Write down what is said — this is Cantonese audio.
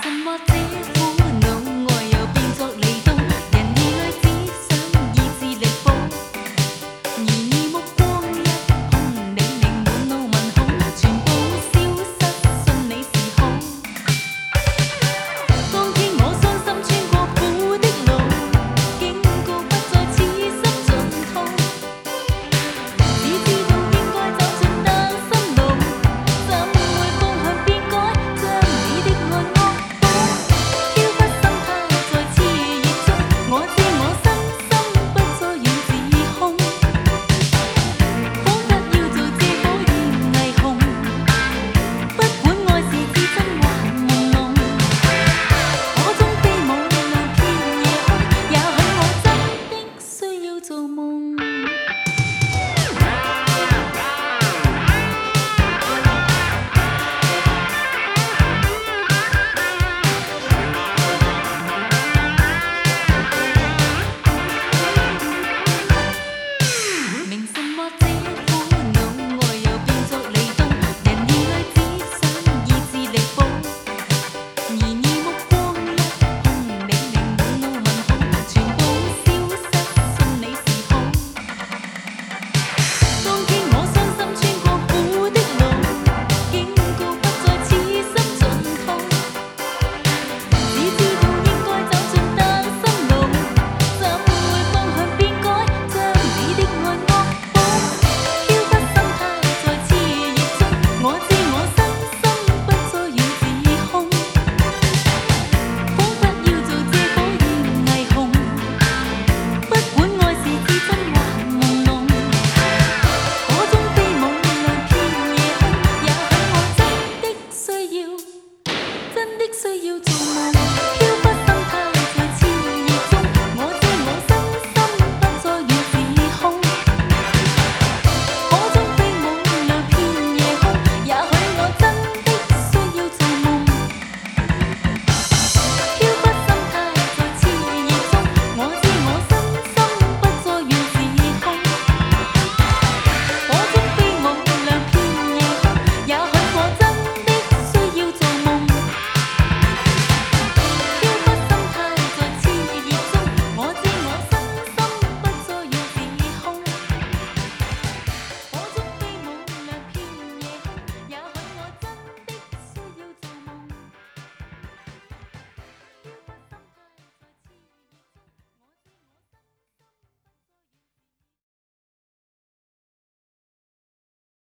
么这苦恼，爱又变作离动，人意里只想意志力薄，而你目光一碰，你令满脑问号，全部消失，信你是好。當天我傷心穿過苦的路，警告不再此心盡套，只知道應該走進單身路，怎會方向變改，將你的愛惡補，飄忽心態在熾熱中，我知我身心不再願自控，彷彿要做這火焰霓虹，不管愛是至真或朦朧。我終飛舞亮遍夜空，也許我真的需要做夢。明什麼這苦惱，愛又變作離動，人意裏只想意志力薄，而你目光一碰，你令滿腦問號，全部消失，信你是好。當天我傷心穿過苦的路，警告不再此心盡套，只知道應該走進單身路，怎會方向變改，將你的愛惡補，飄忽心態在熾熱中，我知我身心不再願自控，彷彿要做這火焰霓虹，不管愛是至真或朦朧。我終飛舞亮遍夜空，也許我真的需要做夢。